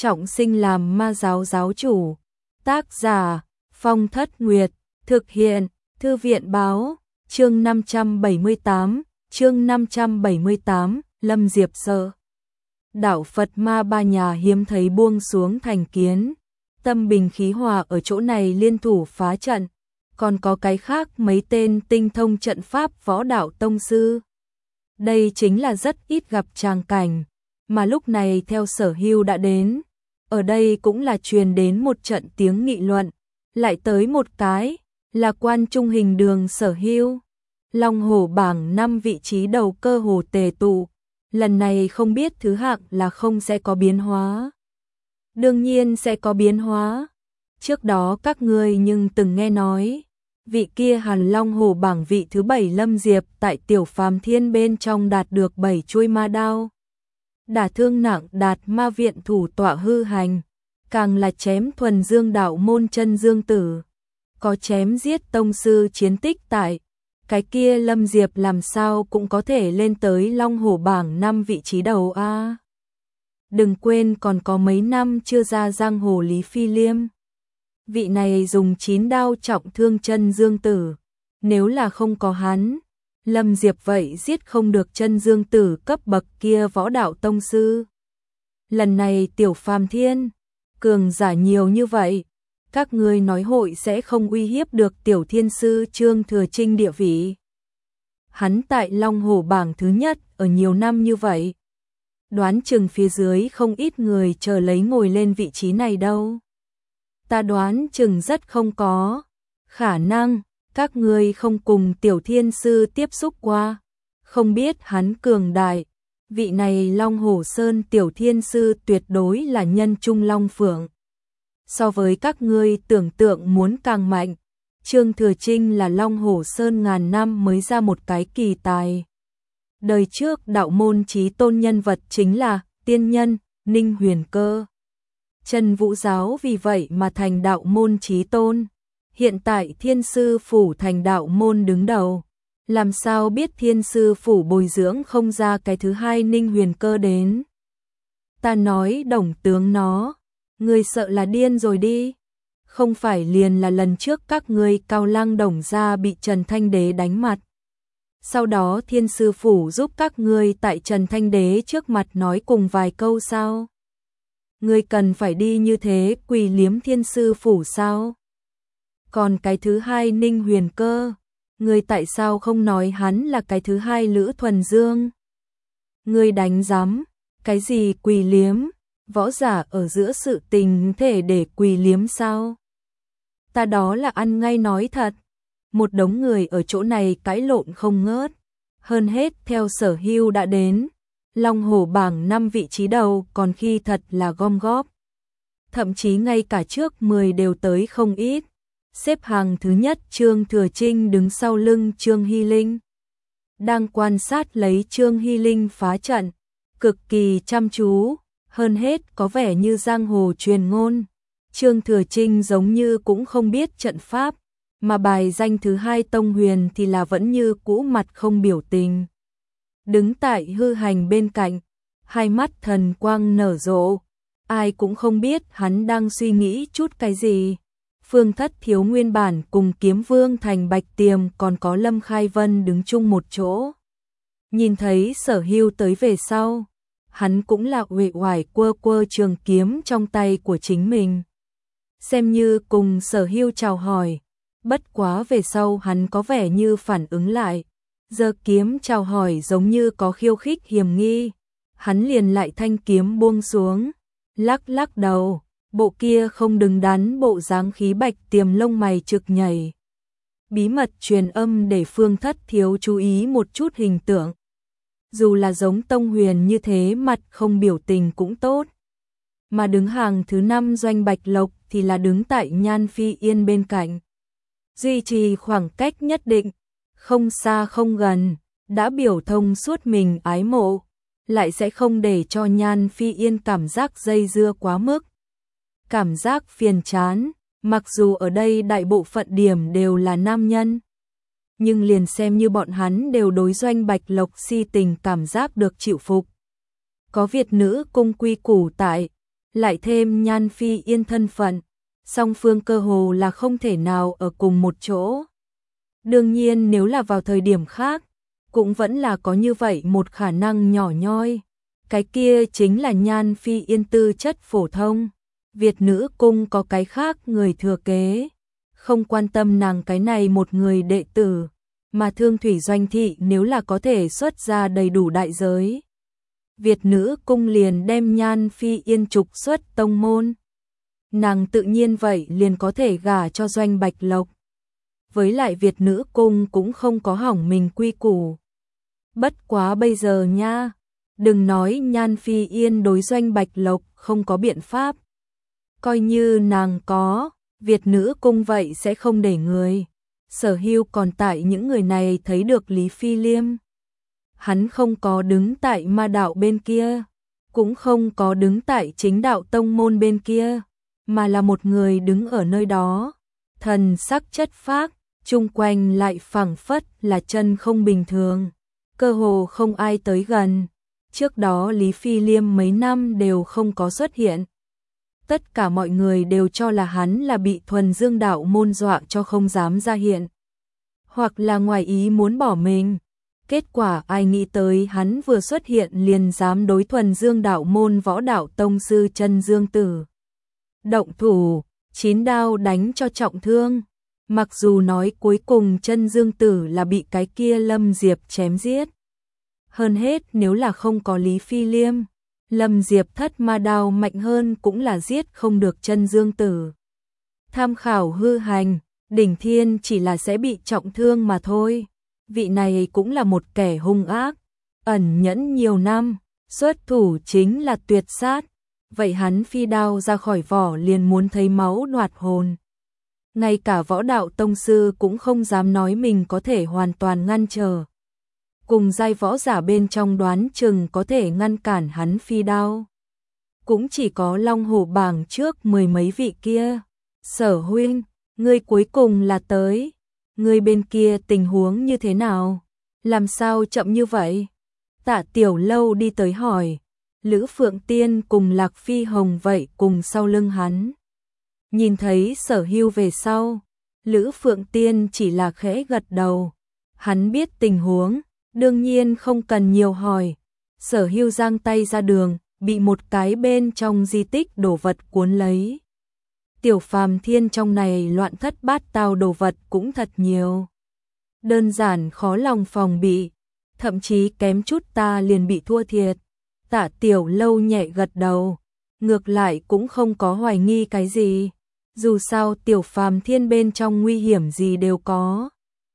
trọng sinh làm ma giáo giáo chủ. Tác giả Phong Thất Nguyệt, thực hiện Thư viện Báo, chương 578, Lâm Diệp Sơ. Đạo Phật Ma Ba Nhà hiếm thấy buông xuống thành kiến, tâm bình khí hòa ở chỗ này liên thủ phá trận, còn có cái khác mấy tên tinh thông trận pháp võ đạo tông sư. Đây chính là rất ít gặp tràng cảnh, mà lúc này theo Sở Hưu đã đến, ở đây cũng là truyền đến một trận tiếng nghị luận, lại tới một cái, là quan trung hình đường Sở Hưu. Long hổ bảng 5 vị trí đầu cơ hồ tề tụ, lần này không biết thứ hạng là không sẽ có biến hóa. Đương nhiên sẽ có biến hóa. Trước đó các ngươi nhưng từng nghe nói, vị kia Hàn Long hổ bảng vị thứ 7 Lâm Diệp tại Tiểu Phàm Thiên bên trong đạt được 7 chuôi ma đao, đả thương nặng Đạt Ma viện thủ tọa hư hành, càng là chém thuần dương đạo môn chân dương tử, có chém giết tông sư chiến tích tại. Cái kia Lâm Diệp làm sao cũng có thể lên tới Long hổ bảng 5 vị trí đầu a. Đừng quên còn có mấy năm chưa ra giang hồ Lý Phi Liêm. Vị này dùng 9 đao trọng thương chân dương tử, nếu là không có hắn, Lâm Diệp vậy giết không được chân dương tử cấp bậc kia võ đạo tông sư. Lần này Tiểu Phàm Thiên, cường giả nhiều như vậy, các ngươi nói hội sẽ không uy hiếp được Tiểu Thiên sư Trương Thừa Trinh địa vị. Hắn tại Long hổ bảng thứ nhất ở nhiều năm như vậy, đoán chừng phía dưới không ít người chờ lấy ngồi lên vị trí này đâu. Ta đoán chừng rất không có khả năng, các ngươi không cùng Tiểu Thiên sư tiếp xúc qua, không biết hắn cường đại. Vị này Long Hổ Sơn Tiểu Thiên sư tuyệt đối là nhân trung long phượng. So với các ngươi tưởng tượng muốn càng mạnh, Trương Thừa Trinh là Long Hổ Sơn ngàn năm mới ra một cái kỳ tài. Đời trước đạo môn chí tôn nhân vật chính là tiên nhân Ninh Huyền Cơ. Trần Vũ Giáo vì vậy mà thành đạo môn chí tôn. Hiện tại Thiên Sư Phủ thành đạo môn đứng đầu. Làm sao biết Thiên Sư Phủ bồi dưỡng không ra cái thứ hai Ninh Huyền Cơ đến? Ta nói Đồng tướng nó, ngươi sợ là điên rồi đi. Không phải liền là lần trước các ngươi Cao Lăng Đồng gia bị Trần Thanh Đế đánh mặt. Sau đó Thiên Sư Phủ giúp các ngươi tại Trần Thanh Đế trước mặt nói cùng vài câu sao? Ngươi cần phải đi như thế quỳ liếm Thiên Sư Phủ sao? Còn cái thứ hai Ninh Huyền Cơ, ngươi tại sao không nói hắn là cái thứ hai Lữ Thuần Dương? Ngươi đánh giám, cái gì quỳ liếm, võ giả ở giữa sự tình thể để quỳ liếm sao? Ta đó là ăn ngay nói thật. Một đống người ở chỗ này cãi lộn không ngớt. Hơn hết theo Sở Hưu đã đến, Long hổ bảng 5 vị trí đầu còn khi thật là gom góp. Thậm chí ngay cả trước 10 đều tới không ít. Xếp hàng thứ nhất Trương Thừa Trinh đứng sau lưng Trương Hy Linh, đang quan sát lấy Trương Hy Linh phá trận, cực kỳ chăm chú. Hơn hết có vẻ như giang hồ truyền ngôn, Trương Thừa Trinh giống như cũng không biết trận pháp, mà bài danh thứ hai Tông Huyền thì là vẫn như cũ mặt không biểu tình. Đứng tại hư hành bên cạnh, hai mắt thần quang nở rộ, ai cũng không biết hắn đang suy nghĩ chút cái gì. Phương Thất Thiếu nguyên bản cùng Kiếm Vương thành Bạch Tiềm còn có Lâm Khai Vân đứng chung một chỗ. Nhìn thấy Sở Hưu tới về sau, hắn cũng là uể oải quơ quơ trường kiếm trong tay của chính mình, xem như cùng Sở Hưu chào hỏi. Bất quá về sau hắn có vẻ như phản ứng lại, giơ kiếm chào hỏi giống như có khiêu khích hiểm nghi. Hắn liền lại thanh kiếm buông xuống, lắc lắc đầu, bộ kia không đứng đắn bộ dáng khí Bạch Tiềm lông mày trực nhảy. Bí mật truyền âm để Phương Thất Thiếu chú ý một chút hình tượng. Dù là giống Tông Huyền như thế mặt không biểu tình cũng tốt. Mà đứng hàng thứ 5 Doanh Bạch Lộc thì là đứng tại Nhan Phi Yên bên cạnh. Duy trì khoảng cách nhất định, không xa không gần, đã biểu thông suốt mình ái mộ, lại sẽ không để cho Nhan Phi Yên cảm giác dây dưa quá mức. Cảm giác phiền chán, mặc dù ở đây đại bộ phận điểm đều là nam nhân. Nhưng liền xem như bọn hắn đều đối Doanh Bạch Lộc si tình cảm giác được chịu phục. Có Việt nữ cung quy củ tại, lại thêm Nhan Phi Yên thân phận, song phương cơ hồ là không thể nào ở cùng một chỗ. Đương nhiên nếu là vào thời điểm khác, cũng vẫn là có như vậy một khả năng nhỏ nhoi. Cái kia chính là Nhan Phi Yên tư chất phổ thông, Việt nữ cung có cái khác người thừa kế, không quan tâm nàng cái này một người đệ tử, mà Thương Thủy Doanh thị nếu là có thể xuất ra đầy đủ đại giới. Việt nữ cung liền đem Nhan Phi Yên trục xuất tông môn. Nàng tự nhiên vậy liền có thể gả cho Doanh Bạch Lộc. Với lại Việt nữ cung cũng không có hỏng mình quy củ. Bất quá bây giờ nha, đừng nói Nhan Phi Yên đối Doanh Bạch Lộc không có biện pháp. Coi như nàng có, Việt nữ cung vậy sẽ không để người. Sở Hưu còn tại những người này thấy được Lý Phi Liêm. Hắn không có đứng tại ma đạo bên kia, cũng không có đứng tại chính đạo tông môn bên kia, mà là một người đứng ở nơi đó. Thần sắc chất phác, chung quanh lại phảng phất là chân không bình thường, cơ hồ không ai tới gần. Trước đó Lý Phi Liêm mấy năm đều không có xuất hiện. Tất cả mọi người đều cho là hắn là bị thuần dương đạo môn dọa cho không dám ra hiện, hoặc là ngoài ý muốn bỏ mình. Kết quả ai nghĩ tới hắn vừa xuất hiện liền dám đối thuần dương đạo môn võ đạo tông sư Chân Dương Tử động thủ, 9 đao đánh cho trọng thương. Mặc dù nói cuối cùng Chân Dương Tử là bị cái kia Lâm Diệp chém giết. Hơn hết nếu là không có Lý Phi Liêm, Lâm Diệp thất ma đao mạnh hơn cũng là giết không được Chân Dương Tử. Tham khảo hư hành, Đỉnh Thiên chỉ là sẽ bị trọng thương mà thôi. Vị này cũng là một kẻ hung ác, ẩn nhẫn nhiều năm, xuất thủ chính là tuyệt sát. Vậy hắn phi đao ra khỏi vỏ liền muốn thấy máu đoạt hồn. Ngay cả võ đạo tông sư cũng không dám nói mình có thể hoàn toàn ngăn trở. Cùng giai võ giả bên trong đoán chừng có thể ngăn cản hắn phi đao. Cũng chỉ có Long Hổ bảng trước 10 mấy vị kia. Sở huynh, ngươi cuối cùng là tới. Ngươi bên kia tình huống như thế nào? Làm sao chậm như vậy? Tạ Tiểu Lâu đi tới hỏi. Lữ Phượng Tiên cùng Lạc Phi Hồng vậy cùng sau lưng hắn. Nhìn thấy Sở Hưu về sau, Lữ Phượng Tiên chỉ là khẽ gật đầu. Hắn biết tình huống, đương nhiên không cần nhiều hỏi. Sở Hưu giang tay ra đường, bị một cái bên trong di tích đồ vật cuốn lấy. Tiểu Phàm Thiên trong này loạn thất bát tao đồ vật cũng thật nhiều. Đơn giản khó lòng phòng bị, thậm chí kém chút ta liền bị thua thiệt. Tạ Tiểu Lâu nhẹ gật đầu, ngược lại cũng không có hoài nghi cái gì. Dù sao Tiểu Phàm Thiên bên trong nguy hiểm gì đều có.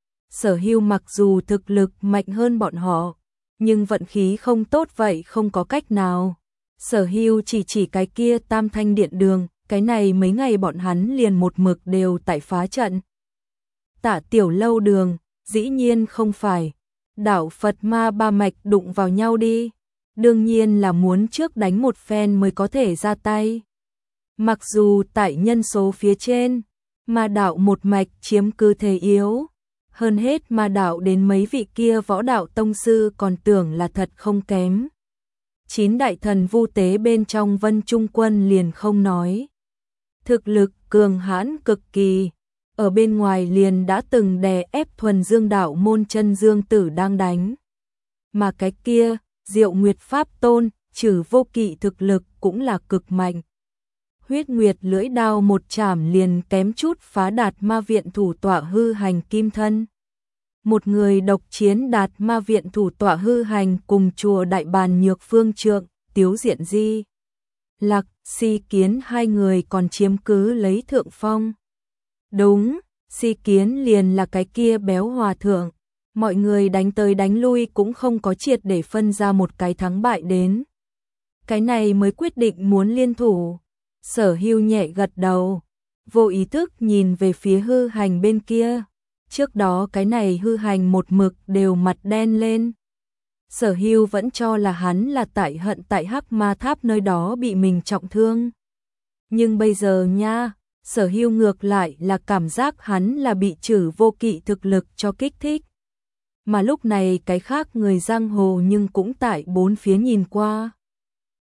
Sở Hưu mặc dù thực lực mạnh hơn bọn họ, nhưng vận khí không tốt vậy không có cách nào. Sở Hưu chỉ cái kia Tam Thanh Điện đường, cái này mấy ngày bọn hắn liền một mực đều tại phá trận. Tạ Tiểu Lâu đường, dĩ nhiên không phải. Đạo Phật Ma ba mạch đụng vào nhau đi. Đương nhiên là muốn trước đánh một phen mới có thể ra tay. Mặc dù tại nhân số phía trên, Ma đạo một mạch chiếm cứ thế yếu. Hơn hết Ma đạo đến mấy vị kia võ đạo tông sư còn tưởng là thật không kém. 9 đại thần vu tế bên trong Vân Trung Quân liền không nói. Thực lực cường hãn cực kỳ, ở bên ngoài liền đã từng đè ép thuần dương đạo môn Chân Dương Tử đang đánh. Mà cái kia, Diệu Nguyệt Pháp Tôn, trừ vô kỵ thực lực cũng là cực mạnh. Huyết Nguyệt lưỡi đao một chảm liền kém chút phá Đạt Ma viện thủ tọa hư hành kim thân. Một người độc chiến Đạt Ma viện thủ tọa hư hành cùng chùa Đại Bàn Nhược Phương Trượng, Tiếu Diện Di. Lạc, Si Kiến hai người còn chiếm cứ lấy thượng phong. Đúng, Si Kiến liền là cái kia béo hòa thượng. Mọi người đánh tới đánh lui cũng không có triệt để phân ra một cái thắng bại đến. Cái này mới quyết định muốn liên thủ. Sở Hưu nhẹ gật đầu, vô ý thức nhìn về phía hư hành bên kia. Trước đó cái này hư hành một mực đều mặt đen lên. Sở Hưu vẫn cho là hắn là tại hận tại Hắc Ma Tháp nơi đó bị mình trọng thương. Nhưng bây giờ nha, Sở Hưu ngược lại là cảm giác hắn là bị trừ vô kỵ thực lực cho kích thích. Mà lúc này cái khác người giang hồ nhưng cũng tại bốn phía nhìn qua.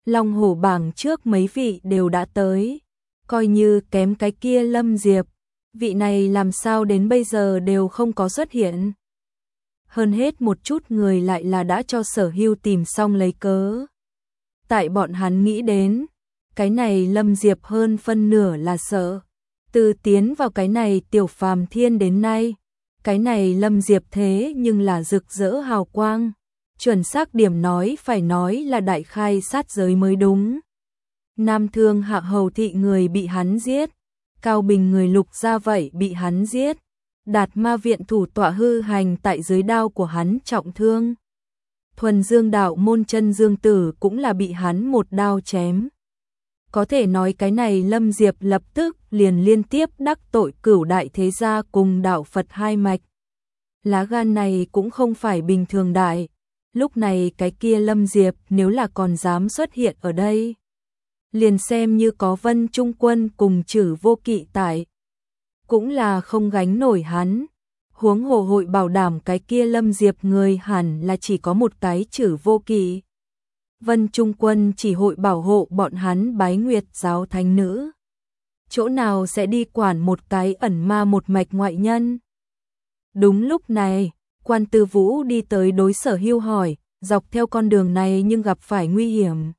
Long hổ bảng trước mấy vị đều đã tới, coi như kém cái kia Lâm Diệp, vị này làm sao đến bây giờ đều không có xuất hiện. Hơn hết một chút người lại là đã cho Sở Hưu tìm xong lấy cớ. Tại bọn hắn nghĩ đến, cái này Lâm Diệp hơn phân nửa là sợ. Từ tiến vào cái này tiểu phàm thiên đến nay, cái này Lâm Diệp thế nhưng là rực rỡ hào quang. Chuẩn xác điểm phải nói là đại khai sát giới mới đúng. Nam Thương Hạ Hầu thị người bị hắn giết, Cao Bình người Lục Gia vậy bị hắn giết, Đạt Ma viện thủ tọa hư hành tại dưới đao của hắn trọng thương. Thuần Dương đạo môn chân Dương Tử cũng là bị hắn một đao chém. Có thể nói cái này Lâm Diệp lập tức liền liên tiếp đắc tội cửu đại thế gia cùng đạo Phật hai mạch. Lá gan này cũng không phải bình thường đại. Lúc này cái kia Lâm Diệp nếu là còn dám xuất hiện ở đây, liền xem như có Vân Trung Quân cùng Trử Vô Kỵ tại, cũng là không gánh nổi hắn. Huống hồ hội bảo đảm cái kia Lâm Diệp người hẳn là chỉ có một cái Trử Vô Kỵ. Vân Trung Quân chỉ hội bảo hộ bọn hắn bái nguyệt giáo thánh nữ. Chỗ nào sẽ đi quản một cái ẩn ma một mạch ngoại nhân. Đúng lúc này, Quan Tư Vũ đi tới đối Sở Hưu hỏi, dọc theo con đường này nhưng gặp phải nguy hiểm.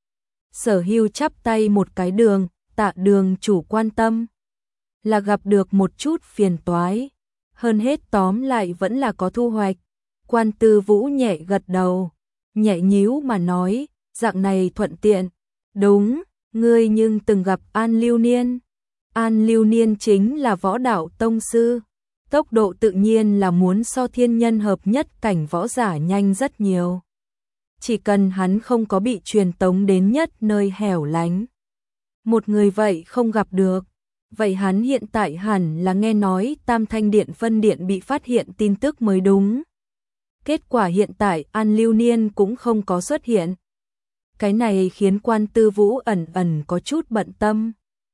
Sở Hưu chắp tay một cái đường, tạ đường chủ quan tâm. Là gặp được một chút phiền toái, hơn hết tóm lại vẫn là có thu hoạch. Quan Tư Vũ nhẹ gật đầu, nhẹ nhíu mà nói, dạng này thuận tiện. Đúng, ngươi nhưng từng gặp An Lưu Niên. An Lưu Niên chính là võ đạo tông sư. Tốc độ tự nhiên là muốn so thiên nhân hợp nhất cảnh võ giả nhanh rất nhiều. Chỉ cần hắn không có bị truyền tống đến nhất nơi hẻo lánh. Một người vậy không gặp được. Vậy hắn hiện tại hẳn là nghe nói Tam Thanh Điện phân điện bị phát hiện tin tức mới đúng. Kết quả hiện tại An Lưu Niên cũng không có xuất hiện. Cái này khiến Quan Tư Vũ ẩn ẩn có chút bận tâm.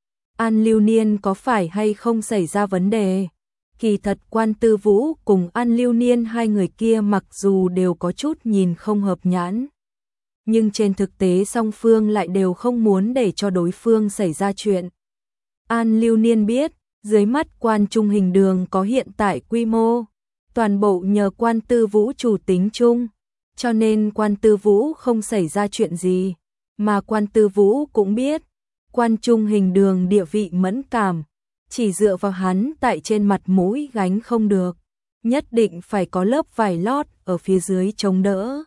An Lưu Niên có phải hay không xảy ra vấn đề? Kỳ thật Quan Tư Vũ cùng An Lưu Niên hai người kia mặc dù đều có chút nhìn không hợp nhãn, nhưng trên thực tế song phương lại đều không muốn để cho đối phương xảy ra chuyện. An Lưu Niên biết, dưới mắt Quan Trung Hình Đường có hiện tại quy mô, toàn bộ nhờ Quan Tư Vũ chủ tính chung, cho nên Quan Tư Vũ không xảy ra chuyện gì, mà Quan Tư Vũ cũng biết, Quan Trung Hình Đường địa vị mẫn cảm, chỉ dựa vào hắn tại trên mặt mũi gánh không được, nhất định phải có lớp vải lót ở phía dưới chống đỡ.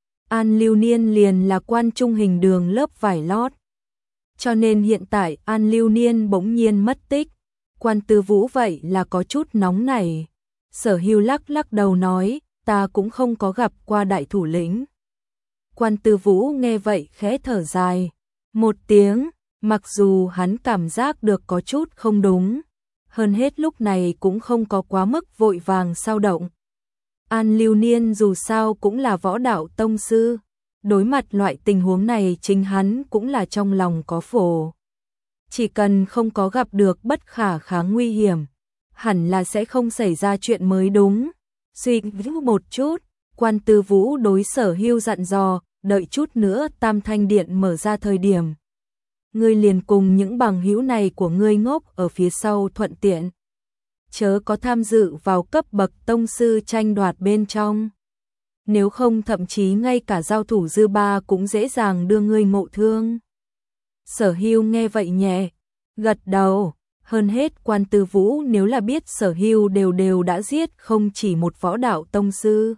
An Lưu Niên liền là Quan Trung Hình Đường lớp vải lót. Cho nên hiện tại An Lưu Niên bỗng nhiên mất tích, Quan Tư Vũ vậy là có chút nóng nảy. Sở Hưu lắc lắc đầu nói, ta cũng không có gặp qua đại thủ lĩnh. Quan Tư Vũ nghe vậy khẽ thở dài một tiếng, mặc dù hắn cảm giác được có chút không đúng, hơn hết lúc này cũng không có quá mức vội vàng sao động. An Lưu Niên dù sao cũng là võ đạo tông sư, đối mặt loại tình huống này chính hắn cũng là trong lòng có phổ. Chỉ cần không có gặp được bất khả kháng nguy hiểm, hẳn là sẽ không xảy ra chuyện mới đúng. Suy nghĩ một chút, Quan Tư Vũ đối Sở Hưu dặn dò, đợi chút nữa Tam Thanh Điện mở ra thời điểm. Ngươi liền cùng những bằng hữu này của ngươi ngốc ở phía sau thuận tiện. Chớ có tham dự vào cấp bậc tông sư tranh đoạt bên trong. Nếu không thậm chí ngay cả giao thủ dư ba cũng dễ dàng đưa ngươi ngộ thương. Sở Hưu nghe vậy nhẹ, gật đầu. Hơn hết Quan Tư Vũ nếu là biết Sở Hưu đều đã giết không chỉ một võ đạo tông sư,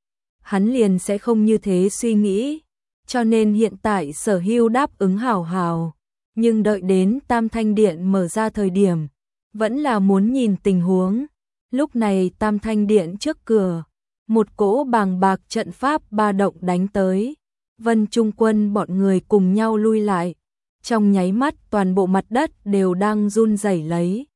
hắn liền sẽ không như thế suy nghĩ. Cho nên hiện tại Sở Hưu đáp ứng hào hào, nhưng đợi đến Tam Thanh Điện mở ra thời điểm, vẫn là muốn nhìn tình huống. Lúc này Tam Thanh Điện trước cửa, một cỗ bàng bạc trận pháp ba động đánh tới. Vân Trung Quân bọn người cùng nhau lui lại. Trong nháy mắt toàn bộ mặt đất đều đang run rẩy lấy.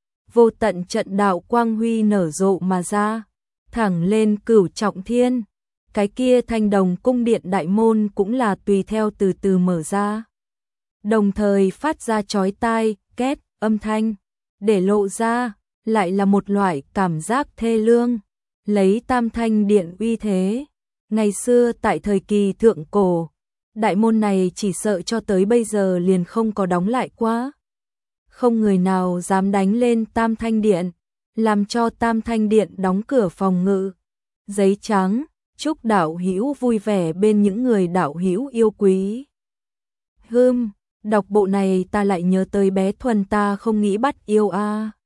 Vô tận trận đạo quang huy nở rộ mà ra, thẳng lên Cửu Trọng Thiên. Cái kia Thanh Đồng cung điện đại môn cũng là tùy theo từ từ mở ra. Đồng thời phát ra chói tai, két, âm thanh, để lộ ra, lại là một loại cảm giác thê lương. Lấy Tam Thanh Điện uy thế, ngày xưa tại thời kỳ thượng cổ, đại môn này chỉ sợ cho tới bây giờ liền không có đóng lại quá. Không người nào dám đánh lên Tam Thanh Điện, làm cho Tam Thanh Điện đóng cửa phòng ngự. Giấy trắng, chúc đạo hữu vui vẻ bên những người đạo hữu yêu quý. Đọc bộ này ta lại nhớ tới bé Thuần ta không nghĩ bắt yêu a.